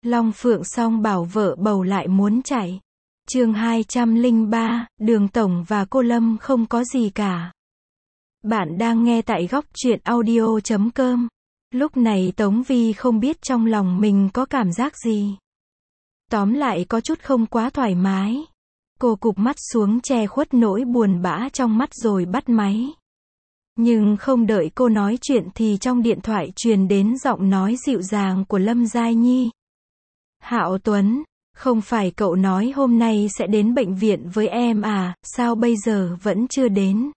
Long Phượng song bảo vợ bầu lại muốn chạy. Chương 203, Đường Tổng và cô Lâm không có gì cả. Bạn đang nghe tại góc truyện audio.com. Lúc này Tống Vi không biết trong lòng mình có cảm giác gì. Tóm lại có chút không quá thoải mái. Cô cụp mắt xuống che khuất nỗi buồn bã trong mắt rồi bắt máy. Nhưng không đợi cô nói chuyện thì trong điện thoại truyền đến giọng nói dịu dàng của Lâm Giai Nhi. Hạo Tuấn, không phải cậu nói hôm nay sẽ đến bệnh viện với em à, sao bây giờ vẫn chưa đến?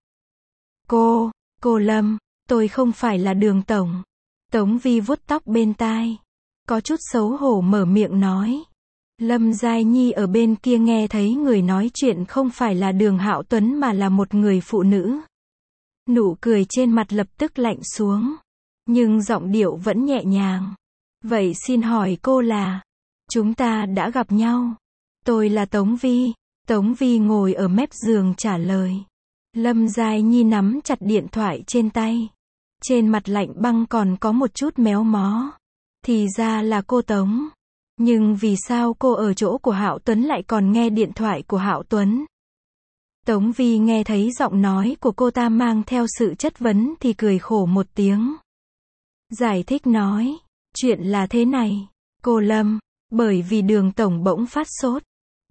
Cô Lâm, tôi không phải là Đường Tổng. Tống Vi vuốt tóc bên tai. Có chút xấu hổ mở miệng nói. Lâm Giai Nhi ở bên kia nghe thấy người nói chuyện không phải là Đường Hạo Tuấn mà là một người phụ nữ. Nụ cười trên mặt lập tức lạnh xuống. Nhưng giọng điệu vẫn nhẹ nhàng. Vậy xin hỏi cô là? Chúng ta đã gặp nhau. Tôi là Tống Vi. Tống Vi ngồi ở mép giường trả lời. Lâm Giai Nhi nắm chặt điện thoại trên tay. Trên mặt lạnh băng còn có một chút méo mó. Thì ra là cô Tống. Nhưng vì sao cô ở chỗ của Hạo Tuấn lại còn nghe điện thoại của Hạo Tuấn? Tống Vi nghe thấy giọng nói của cô ta mang theo sự chất vấn thì cười khổ một tiếng. Giải thích nói. Chuyện là thế này. Cô Lâm, bởi vì Đường Tổng bỗng phát sốt.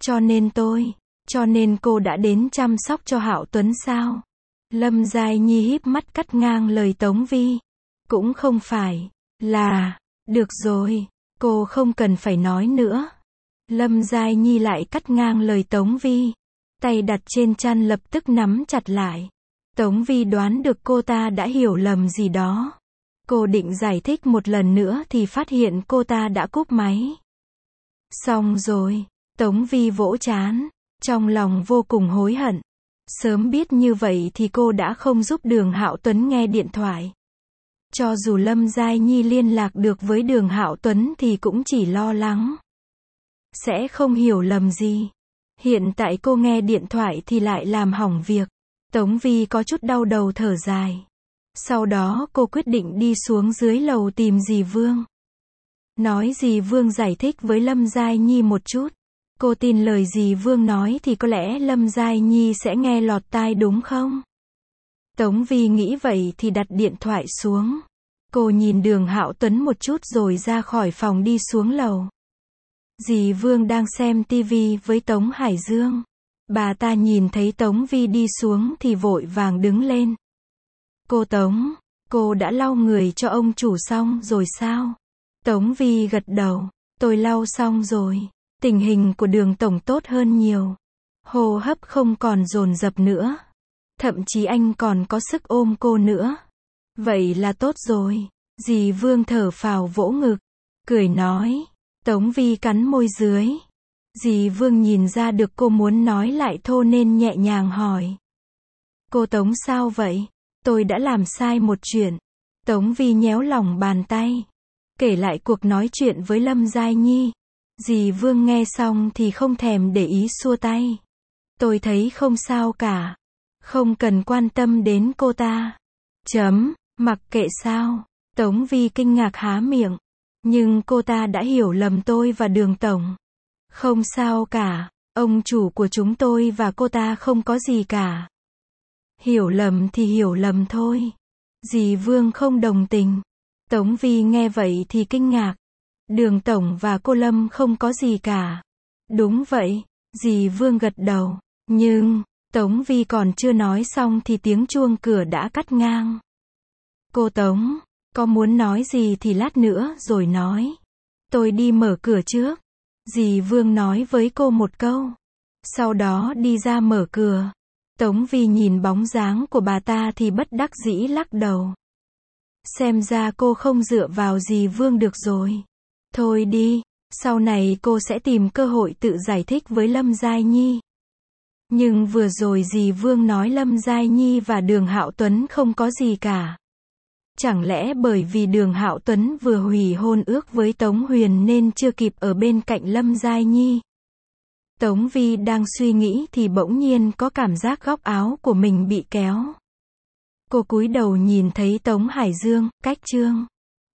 Cho nên cô đã đến chăm sóc cho Hạo Tuấn sao? Lâm Giai Nhi híp mắt cắt ngang lời Tống Vi. Cũng không phải là, được rồi, cô không cần phải nói nữa. Lâm Giai Nhi lại cắt ngang lời Tống Vi. Tay đặt trên chăn lập tức nắm chặt lại. Tống Vi đoán được cô ta đã hiểu lầm gì đó. Cô định giải thích một lần nữa thì phát hiện cô ta đã cúp máy. Xong rồi, Tống Vi vỗ trán, trong lòng vô cùng hối hận. Sớm biết như vậy thì cô đã không giúp Đường Hạo Tuấn nghe điện thoại. Cho dù Lâm Giai Nhi liên lạc được với Đường Hạo Tuấn thì cũng chỉ lo lắng sẽ không hiểu lầm gì. Hiện tại cô nghe điện thoại thì lại làm hỏng việc. Tống Vi có chút đau đầu thở dài. Sau đó cô quyết định đi xuống dưới lầu tìm dì Vương. Nói dì Vương giải thích với Lâm Giai Nhi một chút. Cô tin lời dì Vương nói thì có lẽ Lâm Giai Nhi sẽ nghe lọt tai đúng không? Tống Vi nghĩ vậy thì đặt điện thoại xuống. Cô nhìn Đường Hạo Tuấn một chút rồi ra khỏi phòng đi xuống lầu. Dì Vương đang xem tivi với Tống Hải Dương. Bà ta nhìn thấy Tống Vi đi xuống thì vội vàng đứng lên. Cô Tống, cô đã lau người cho ông chủ xong rồi sao? Tống Vi gật đầu. Tôi lau xong rồi. Tình hình của Đường Tổng tốt hơn nhiều. Hô hấp không còn dồn dập nữa. Thậm chí anh còn có sức ôm cô nữa. Vậy là tốt rồi. Dì Vương thở phào vỗ ngực. Cười nói. Tống Vi cắn môi dưới. Dì Vương nhìn ra được cô muốn nói lại thô nên nhẹ nhàng hỏi. Cô Tống sao vậy? Tôi đã làm sai một chuyện. Tống Vi nhéo lòng bàn tay. Kể lại cuộc nói chuyện với Lâm Giai Nhi. Dì Vương nghe xong thì không thèm để ý xua tay. Tôi thấy không sao cả. Không cần quan tâm đến cô ta. Mặc kệ sao. Tống Vi kinh ngạc há miệng. Nhưng cô ta đã hiểu lầm tôi và Đường Tổng. Không sao cả. Ông chủ của chúng tôi và cô ta không có gì cả. Hiểu lầm thì hiểu lầm thôi. Dì Vương không đồng tình. Tống Vi nghe vậy thì kinh ngạc. Đường Tổng và cô Lâm không có gì cả. Đúng vậy. Dì Vương gật đầu. Nhưng, Tống Vi còn chưa nói xong thì tiếng chuông cửa đã cắt ngang. Cô Tống, có muốn nói gì thì lát nữa rồi nói. Tôi đi mở cửa trước. Dì Vương nói với cô một câu. Sau đó đi ra mở cửa. Tống Vi nhìn bóng dáng của bà ta thì bất đắc dĩ lắc đầu. Xem ra cô không dựa vào dì Vương được rồi. Thôi đi, sau này cô sẽ tìm cơ hội tự giải thích với Lâm Giai Nhi. Nhưng vừa rồi dì Vương nói Lâm Giai Nhi và Đường Hạo Tuấn không có gì cả. Chẳng lẽ bởi vì Đường Hạo Tuấn vừa hủy hôn ước với Tống Huyền nên chưa kịp ở bên cạnh Lâm Giai Nhi? Tống Vi đang suy nghĩ thì bỗng nhiên có cảm giác góc áo của mình bị kéo. Cô cúi đầu nhìn thấy Tống Hải Dương, cách chương